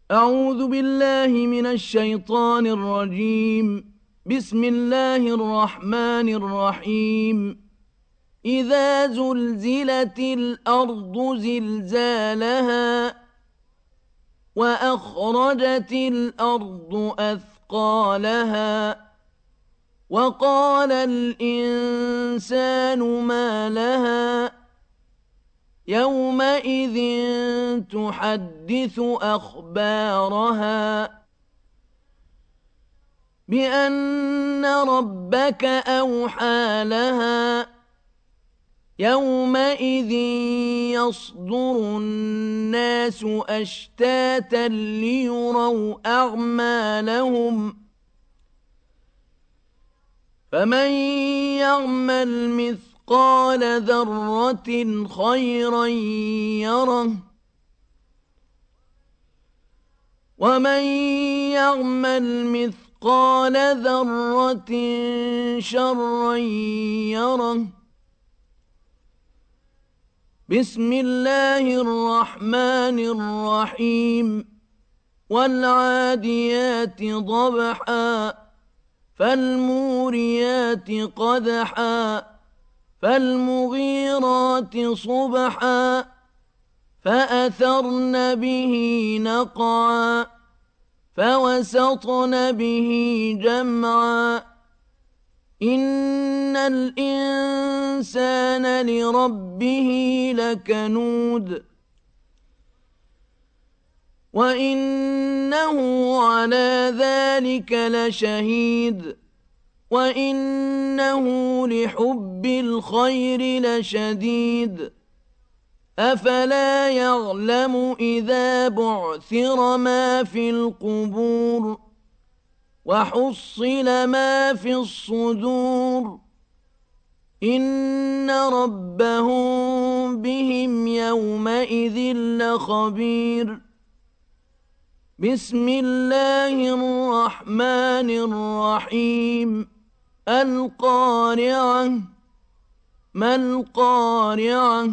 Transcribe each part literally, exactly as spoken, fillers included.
أعوذ بالله من الشيطان الرجيم. بسم الله الرحمن الرحيم. إذا زلزلت الأرض زلزالها وأخرجت الأرض أثقالها وقال الإنسان ما لها يومئذ تحدث أخبارها بأن ربك أوحى لها يومئذ يصدر الناس أشتاتا ليروا أعمالهم فمن يعمل مثقال ذرة خيرا يره ومن يعمل مثقال ذرة شرا يره. بسم الله الرحمن الرحيم. والعاديات ضبحا فالموريات قدحا فالمغيرات صبحا فأثرن به نقعا فوسطن به جمعا إن الإنسان لربه لكنود وإنه على ذلك لشهيد وإنه لحب الخير لشديد أفلا يعلم إذا بعثر ما في القبور وحصل ما في الصدور إن ربهم بهم يومئذ لخبير. بسم الله الرحمن الرحيم. القارعة ما القارعة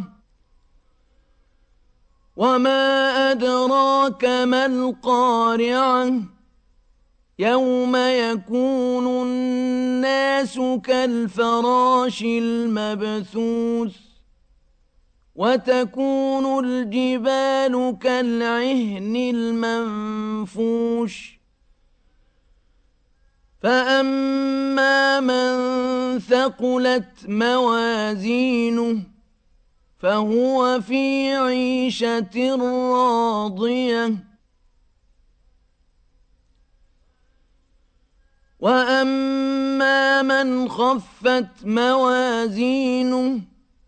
وما أدراك ما القارعة يوم يكون الناس كالفراش المبثوث وتكون الجبال كالعهن المنفوش فأما من ثقلت موازينه فهو في عيشة راضية وأما من خفت موازينه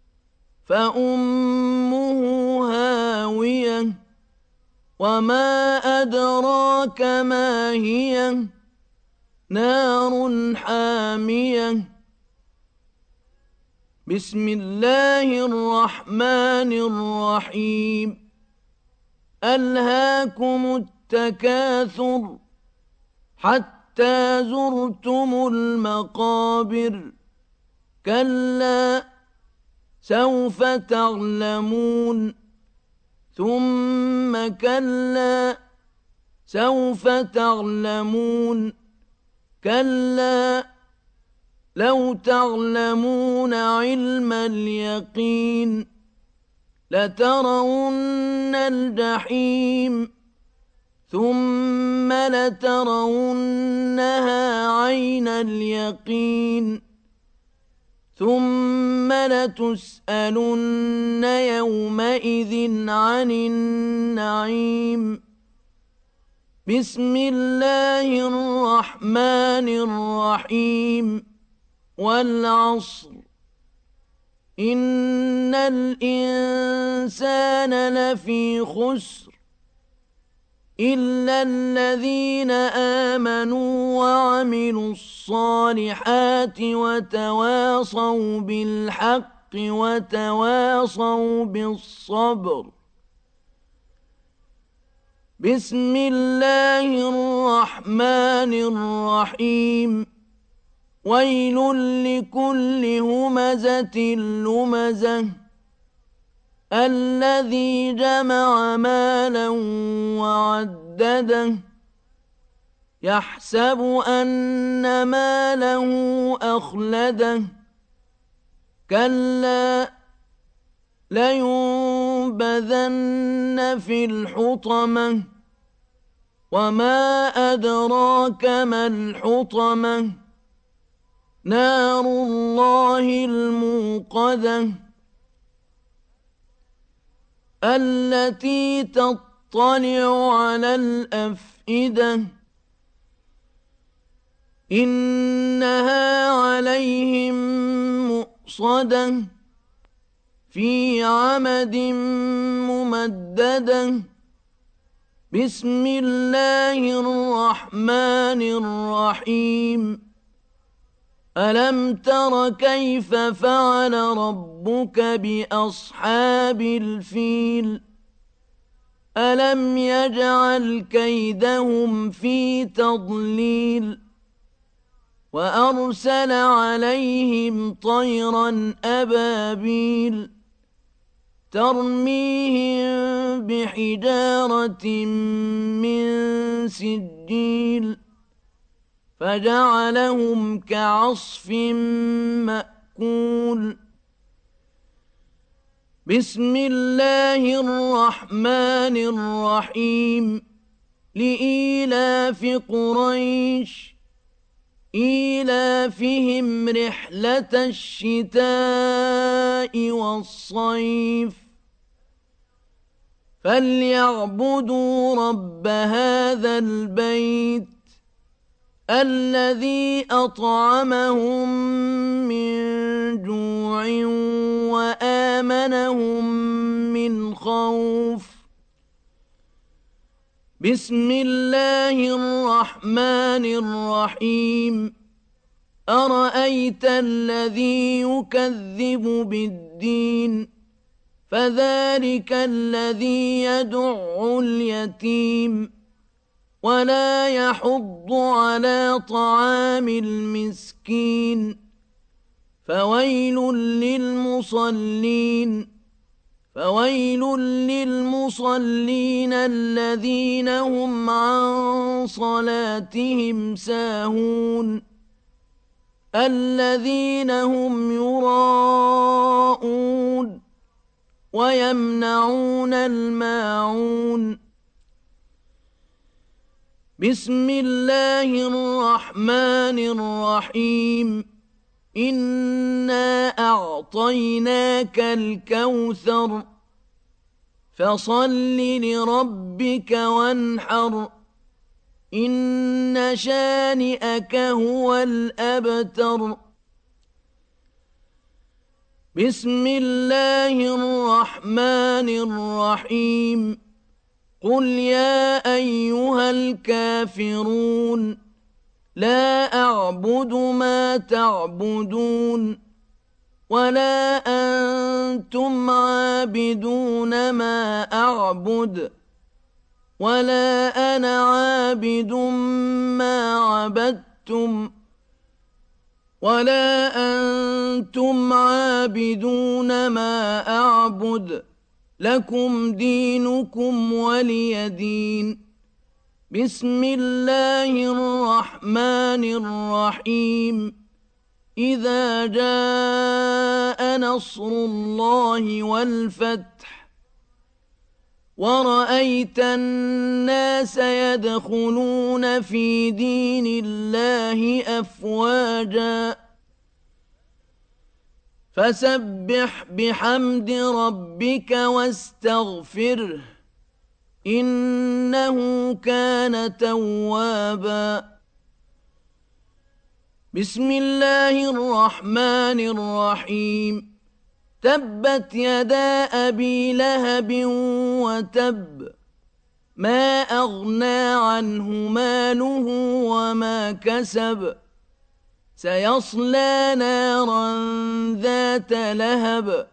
فأمه هاوية وما أدراك ما هي نار حامية. بسم الله الرحمن الرحيم. ألهاكم التكاثر حتى زرتم المقابر كلا سوف تعلمون ثم كلا سوف تعلمون كلا لو تعلمون علم اليقين لترون الجحيم ثم لترونها عين اليقين ثم لتسألن يومئذ عن النعيم. بسم الله الرحمن الرحيم. والعصر إن الإنسان لفي خسر إلا الذين آمنوا وعملوا الصالحات وتواصوا بالحق وتواصوا بالصبر. بسم الله الرحمن الرحيم. ويل لكل همزة لمزة الذي جمع مالا وعدده يحسب أن ماله أخلده كلا لينبذن في الحطمة وما أدراك ما الحطمة نار الله الموقدة التي تطلع على الأفئدة إنها عليهم مؤصدة في عمد ممددة بسم الله الرحمن الرحيم ألم تر كيف فعل ربك بأصحاب الفيل ألم يجعل كيدهم في تضليل وأرسل عليهم طيرا أبابيل ترميهم بحجارة من سجيل فجعلهم كعصف مأكول بسم الله الرحمن الرحيم لإيلاف قريش إيلافهم رحلة الشتاء والصيف فليعبدوا رب هذا البيت الذي أطعمهم من جوع وآمنهم من خوف بسم الله الرحمن الرحيم أرأيت الذي يكذب بالدين فذلك الذي يدع اليتيم ولا يحض على طعام المسكين فويل للمصلين فويل للمصلين الذين هم عن صلاتهم ساهون الذين هم يراءون ويمنعون الماعون بسم الله الرحمن الرحيم إنا أعطيناك الكوثر فصل لربك وانحر إن شانئك هو الأبتر بسم الله الرحمن الرحيم قل يا أيها الكافرون لا أعبد ما تعبدون ولا أنتم عابدون ما أعبد ولا أنا عابد ما عبدتم ولا أنتم عابدون ما أعبد لكم دينكم ولي دين بسم الله الرحمن الرحيم إذا جاء نصر الله والفتح ورأيت الناس يدخلون في دين الله أفواجا فسبح بحمد ربك واستغفره إنه كان توابا بسم الله الرحمن الرحيم تبت يدا أبي لهب وتب ما أغنى عنه ماله وما كسب سيصلى نارا ذات لهب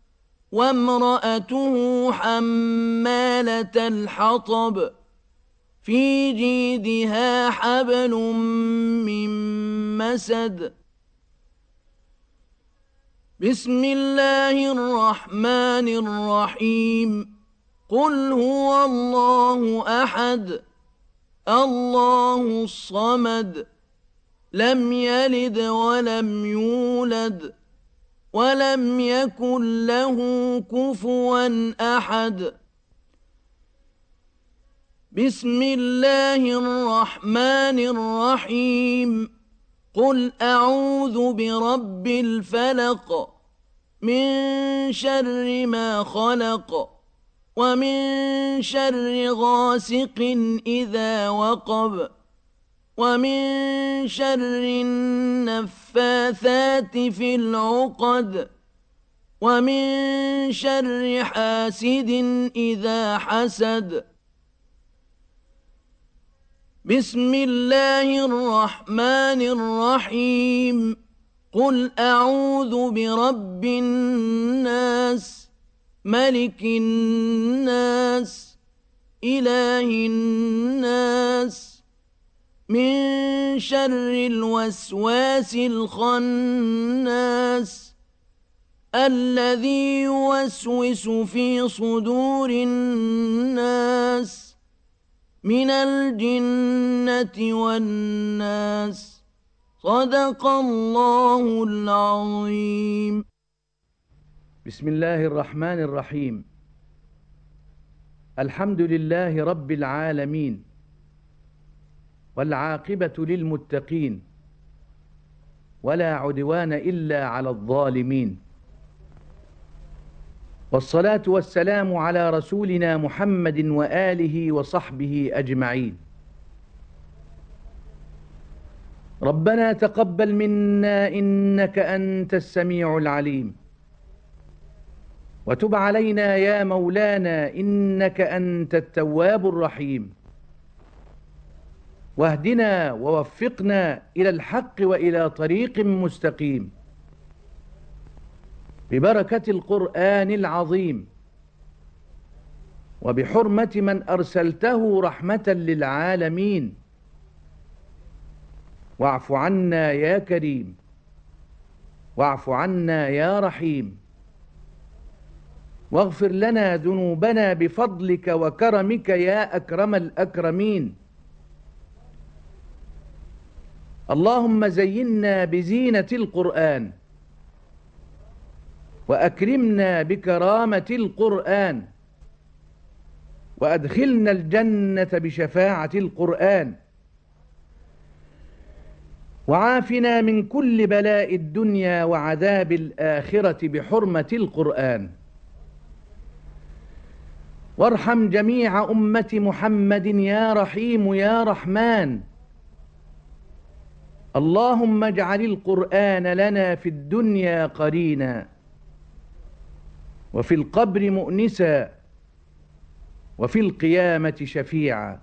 وامرأته حمالة الحطب في جيدها حبل من مسد بسم الله الرحمن الرحيم قل هو الله أحد الله الصمد لم يلد ولم يولد ولم يكن له كفوا أحد بسم الله الرحمن الرحيم قل أعوذ برب الفلق من شر ما خلق ومن شر غاسق إذا وقب ومن شر النفاثات في العقد ومن شر حاسد إذا حسد بسم الله الرحمن الرحيم قل أعوذ برب الناس ملك الناس إله الناس من شر الوسواس الخناس الذي يوسوس في صدور الناس من الجنة والناس صدق الله العظيم. بسم الله الرحمن الرحيم. الحمد لله رب العالمين والعاقبة للمتقين ولا عدوان إلا على الظالمين، والصلاة والسلام على رسولنا محمد وآله وصحبه أجمعين. ربنا تقبل منا إنك أنت السميع العليم، وتب علينا يا مولانا إنك أنت التواب الرحيم، واهدنا ووفقنا إلى الحق وإلى طريق مستقيم ببركة القرآن العظيم وبحرمة من أرسلته رحمة للعالمين. واعف عنا يا كريم، واعف عنا يا رحيم، واغفر لنا ذنوبنا بفضلك وكرمك يا أكرم الأكرمين. اللهم زينا بزينة القرآن وأكرمنا بكرامة القرآن وأدخلنا الجنة بشفاعة القرآن، وعافنا من كل بلاء الدنيا وعذاب الآخرة بحرمة القرآن، وارحم جميع أمة محمد يا رحيم يا رحمن. اللهم اجعل القرآن لنا في الدنيا قرينا، وفي القبر مؤنسا، وفي القيامة شفيعا،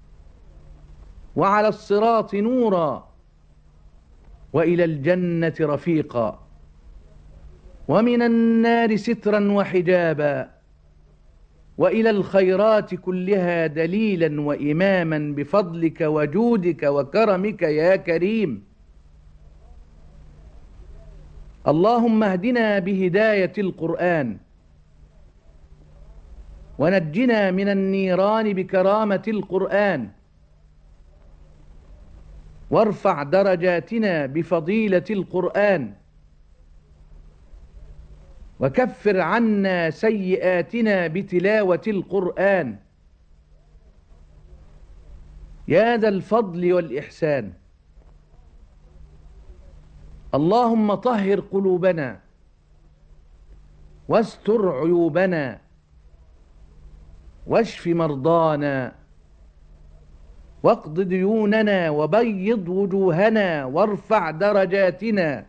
وعلى الصراط نورا، وإلى الجنة رفيقا، ومن النار سترا وحجابا، وإلى الخيرات كلها دليلا وإماما بفضلك وجودك وكرمك يا كريم. اللهم اهدنا بهداية القرآن، ونجنا من النيران بكرامة القرآن، وارفع درجاتنا بفضيلة القرآن، وكفر عنا سيئاتنا بتلاوة القرآن يا ذا الفضل والإحسان. اللهم طهر قلوبنا واستر عيوبنا واشف مرضانا واقض ديوننا وبيض وجوهنا وارفع درجاتنا،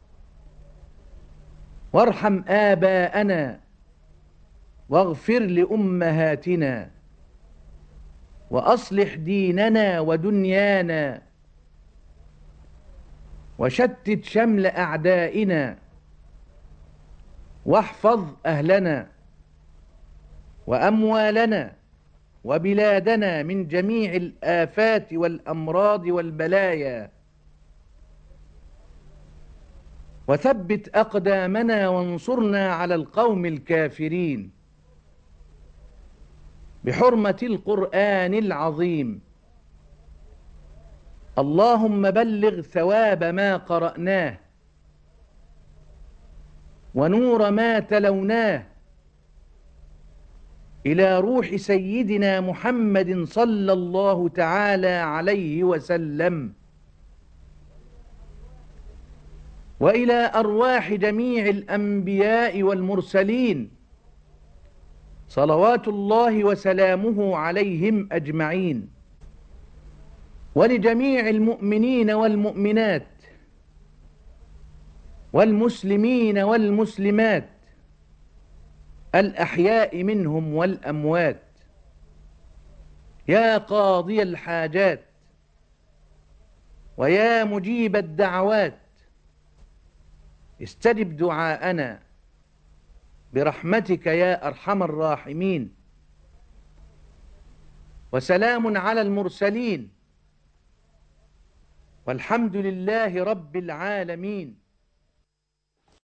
وارحم آباءنا واغفر لأمهاتنا، وأصلح ديننا ودنيانا، وشتت شمل أعدائنا، واحفظ أهلنا وأموالنا وبلادنا من جميع الآفات والأمراض والبلايا، وثبت أقدامنا وانصرنا على القوم الكافرين بحرمة القرآن العظيم. اللهم بلغ ثواب ما قرأناه ونور ما تلوناه إلى روح سيدنا محمد صلى الله تعالى عليه وسلم، وإلى أرواح جميع الأنبياء والمرسلين صلوات الله وسلامه عليهم أجمعين، ولجميع المؤمنين والمؤمنات والمسلمين والمسلمات الأحياء منهم والأموات. يا قاضي الحاجات ويا مجيب الدعوات، استجب دعاءنا برحمتك يا أرحم الراحمين. وسلام على المرسلين والحمد لله رب العالمين.